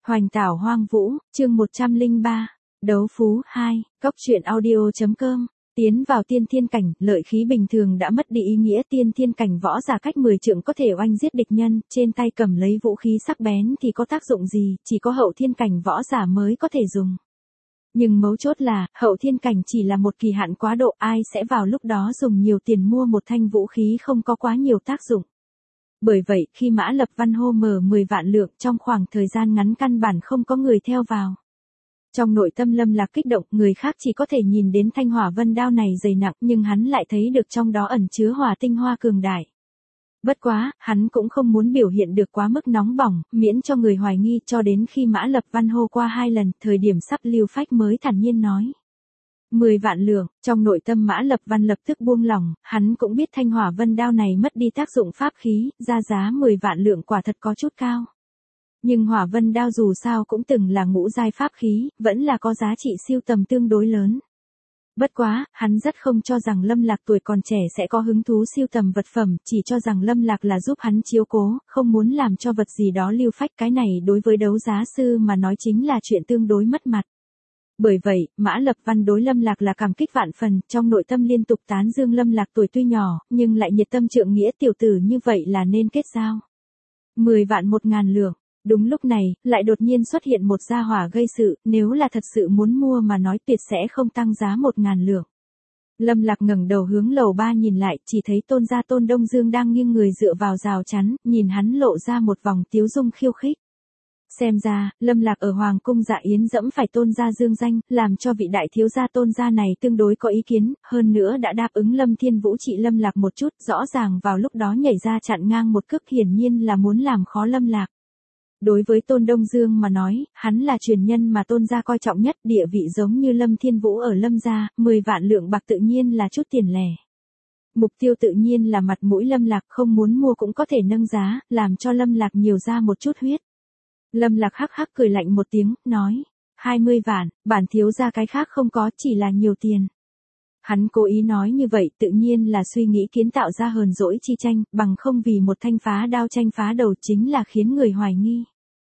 Hoành tảo hoang vũ, chương 103, đấu phú 2, cóc truyện audio.com. Tiến vào tiên thiên cảnh, lợi khí bình thường đã mất đi ý nghĩa, tiên thiên cảnh võ giả cách 10 trượng có thể oanh giết địch nhân, trên tay cầm lấy vũ khí sắc bén thì có tác dụng gì, chỉ có hậu thiên cảnh võ giả mới có thể dùng. Nhưng mấu chốt là, hậu thiên cảnh chỉ là một kỳ hạn quá độ, ai sẽ vào lúc đó dùng nhiều tiền mua một thanh vũ khí không có quá nhiều tác dụng. Bởi vậy, khi Mã Lập Văn hô mở 10 vạn lượng trong khoảng thời gian ngắn căn bản không có người theo vào. Trong nội tâm Lâm Lạc kích động, người khác chỉ có thể nhìn đến thanh hỏa vân đao này dày nặng nhưng hắn lại thấy được trong đó ẩn chứa hỏa tinh hoa cường đại. Bất quá, hắn cũng không muốn biểu hiện được quá mức nóng bỏng, miễn cho người hoài nghi, cho đến khi Mã Lập Văn hô qua 2 lần, thời điểm sắp lưu phách mới thản nhiên nói. 10 vạn lượng, trong nội tâm Mã Lập Văn lập tức buông lỏng, hắn cũng biết thanh hỏa vân đao này mất đi tác dụng pháp khí, ra giá 10 vạn lượng quả thật có chút cao. Nhưng hỏa vân đao dù sao cũng từng là ngũ giai pháp khí, vẫn là có giá trị siêu tầm tương đối lớn. Bất quá, hắn rất không cho rằng Lâm Lạc tuổi còn trẻ sẽ có hứng thú siêu tầm vật phẩm, chỉ cho rằng Lâm Lạc là giúp hắn chiếu cố, không muốn làm cho vật gì đó lưu phách, cái này đối với đấu giá sư mà nói chính là chuyện tương đối mất mặt. Bởi vậy, Mã Lập Văn đối Lâm Lạc là cảm kích vạn phần, trong nội tâm liên tục tán dương Lâm Lạc tuổi tuy nhỏ, nhưng lại nhiệt tâm trượng nghĩa, tiểu tử như vậy là nên kết giao. 10 vạn 1.000 lượng. Đúng lúc này, lại đột nhiên xuất hiện một gia hỏa gây sự, nếu là thật sự muốn mua mà nói tuyệt sẽ không tăng giá 1.000 lượng. Lâm Lạc ngẩng đầu hướng lầu 3 nhìn lại, chỉ thấy Tôn gia Tôn Đông Dương đang nghiêng người dựa vào rào chắn, nhìn hắn lộ ra một vòng tiếu dung khiêu khích. Xem ra, Lâm Lạc ở Hoàng cung Dạ Yến dẫm phải Tôn gia dương danh, làm cho vị đại thiếu gia Tôn gia này tương đối có ý kiến, hơn nữa đã đáp ứng Lâm Thiên Vũ trị Lâm Lạc một chút, rõ ràng vào lúc đó nhảy ra chặn ngang một cước, hiển nhiên là muốn làm khó Lâm Lạc. Đối với Tôn Đông Dương mà nói, hắn là truyền nhân mà Tôn gia coi trọng nhất, địa vị giống như Lâm Thiên Vũ ở Lâm gia, 10 vạn lượng bạc tự nhiên là chút tiền lẻ. Mục tiêu tự nhiên là mặt mũi Lâm Lạc, không muốn mua cũng có thể nâng giá, làm cho Lâm Lạc nhiều ra một chút huyết. Lâm Lạc hắc hắc cười lạnh một tiếng, nói, 20 vạn, bản thiếu gia cái khác không có, chỉ là nhiều tiền. Hắn cố ý nói như vậy tự nhiên là suy nghĩ kiến tạo ra hờn dỗi chi tranh, bằng không vì một thanh phá đao tranh phá đầu chính là khiến người hoài nghi.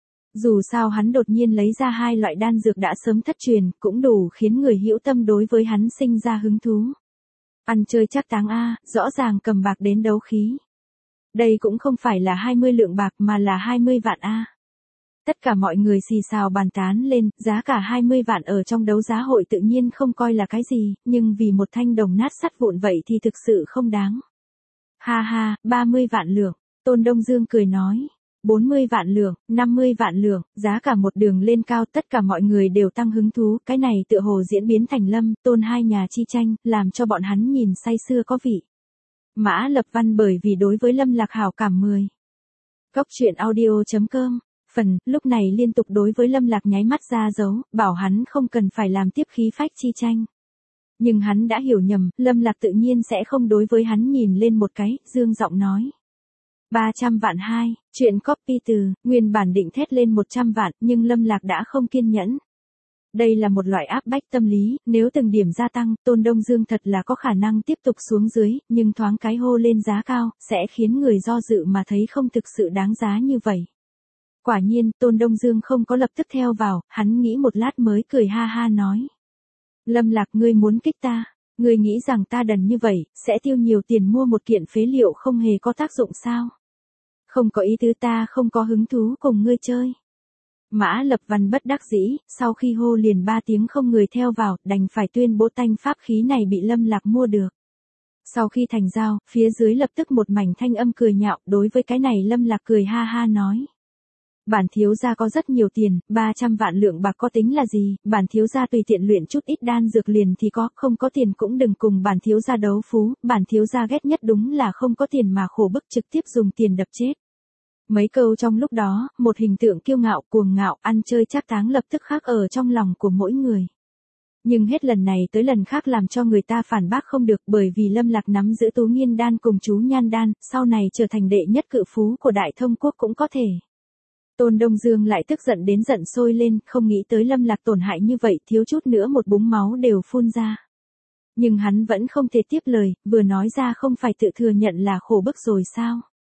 Dù sao hắn đột nhiên lấy ra 2 loại đan dược đã sớm thất truyền, cũng đủ khiến người hữu tâm đối với hắn sinh ra hứng thú. Ăn chơi chắc táng a, rõ ràng cầm bạc đến đấu khí. Đây cũng không phải là 20 lượng bạc mà là 20 vạn a. Tất cả mọi người xì xào bàn tán lên, giá cả 20 vạn ở trong đấu giá hội tự nhiên không coi là cái gì, nhưng vì một thanh đồng nát sắt vụn vậy thì thực sự không đáng. Ha ha, 30 vạn lượng, Tôn Đông Dương cười nói. 40 vạn lượng, 50 vạn lượng, giá cả một đường lên cao, tất cả mọi người đều tăng hứng thú, cái này tựa hồ diễn biến thành Lâm, Tôn hai nhà chi tranh, làm cho bọn hắn nhìn say sưa có vị. Mã Lập Văn bởi vì đối với Lâm Lạc hảo cảm 10. Cóc truyện audio.com. Phần, lúc này liên tục đối với Lâm Lạc nháy mắt ra dấu, bảo hắn không cần phải làm tiếp khí phách chi tranh. Nhưng hắn đã hiểu nhầm, Lâm Lạc tự nhiên sẽ không đối với hắn nhìn lên một cái, dương giọng nói. 300 vạn 2, chuyện copy từ, nguyên bản định thét lên 100 vạn, nhưng Lâm Lạc đã không kiên nhẫn. Đây là một loại áp bách tâm lý, nếu từng điểm gia tăng, Tôn Đông Dương thật là có khả năng tiếp tục xuống dưới, nhưng thoáng cái hô lên giá cao, sẽ khiến người do dự mà thấy không thực sự đáng giá như vậy. Quả nhiên, Tôn Đông Dương không có lập tức theo vào, hắn nghĩ một lát mới cười ha ha nói. Lâm Lạc, ngươi muốn kích ta, ngươi nghĩ rằng ta đần như vậy, sẽ tiêu nhiều tiền mua một kiện phế liệu không hề có tác dụng sao? Không có ý tứ, ta không có hứng thú cùng ngươi chơi. Mã Lập Văn bất đắc dĩ, sau khi hô liền 3 tiếng không người theo vào, đành phải tuyên bố thanh pháp khí này bị Lâm Lạc mua được. Sau khi thành giao, phía dưới lập tức một mảnh thanh âm cười nhạo, đối với cái này Lâm Lạc cười ha ha nói. Bản thiếu gia có rất nhiều tiền, 300 vạn lượng bạc có tính là gì, bản thiếu gia tùy tiện luyện chút ít đan dược liền thì có, không có tiền cũng đừng cùng bản thiếu gia đấu phú, bản thiếu gia ghét nhất đúng là không có tiền mà khổ bức trực tiếp dùng tiền đập chết. Mấy câu trong lúc đó, một hình tượng kiêu ngạo, cuồng ngạo, ăn chơi chắc táng lập tức khắc ở trong lòng của mỗi người. Nhưng hết lần này tới lần khác làm cho người ta phản bác không được, bởi vì Lâm Lạc nắm giữ Tú Nghiên đan cùng chú Nhan đan, sau này trở thành đệ nhất cự phú của Đại Thông quốc cũng có thể. Tôn Đông Dương lại tức giận đến giận sôi lên, không nghĩ tới Lâm Lạc tổn hại như vậy, thiếu chút nữa một búng máu đều phun ra. Nhưng hắn vẫn không thể tiếp lời, vừa nói ra không phải tự thừa nhận là khổ bức rồi sao?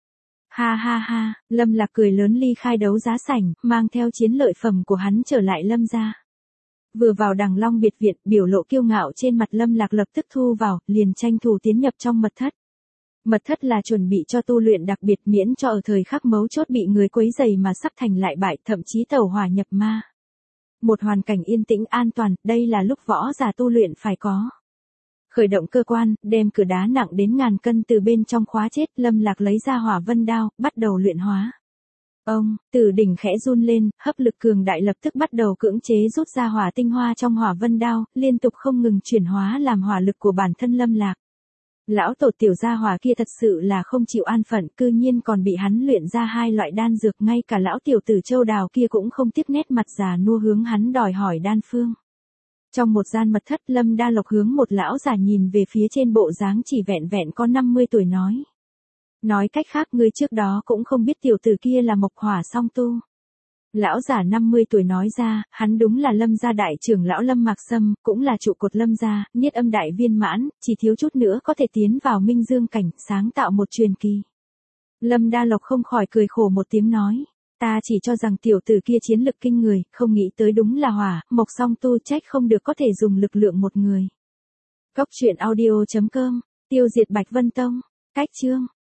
Ha ha ha, Lâm Lạc cười lớn ly khai đấu giá sảnh, mang theo chiến lợi phẩm của hắn trở lại Lâm gia. Vừa vào Đằng Long biệt viện, biểu lộ kiêu ngạo trên mặt Lâm Lạc lập tức thu vào, liền tranh thủ tiến nhập trong mật thất. Mật thất là chuẩn bị cho tu luyện đặc biệt miễn cho ở thời khắc mấu chốt bị người quấy rầy mà sắp thành lại bại, thậm chí tẩu hỏa nhập ma. Một hoàn cảnh yên tĩnh an toàn, đây là lúc võ giả tu luyện phải có. Khởi động cơ quan, đem cửa đá nặng đến ngàn cân từ bên trong khóa chết, Lâm Lạc lấy ra hỏa vân đao, bắt đầu luyện hóa. Ông, Tử đỉnh khẽ run lên, hấp lực cường đại lập tức bắt đầu cưỡng chế rút ra hỏa tinh hoa trong hỏa vân đao, liên tục không ngừng chuyển hóa làm hỏa lực của bản thân Lâm Lạc. Lão tổ tiểu gia hỏa kia thật sự là không chịu an phận, cư nhiên còn bị hắn luyện ra hai loại đan dược, ngay cả lão tiểu tử Châu Đào kia cũng không tiếc nét mặt già nua hướng hắn đòi hỏi đan phương. Trong một gian mật thất, Lâm Đa Lộc hướng một lão già nhìn về phía trên bộ dáng chỉ vẹn vẹn có 50 tuổi nói. Nói cách khác ngươi trước đó cũng không biết tiểu tử kia là Mộc Hỏa song tu. Lão giả 50 tuổi nói ra, hắn đúng là Lâm gia đại trưởng lão Lâm Mạc Sâm, cũng là trụ cột Lâm gia, niết âm đại viên mãn, chỉ thiếu chút nữa có thể tiến vào minh dương cảnh, sáng tạo một truyền kỳ. Lâm Đa Lộc không khỏi cười khổ một tiếng nói, ta chỉ cho rằng tiểu tử kia chiến lực kinh người, không nghĩ tới đúng là hỏa, mộc song tu, trách không được có thể dùng lực lượng một người. Cốc truyện audio.com, tiêu diệt Bạch Vân Tông, cách chương.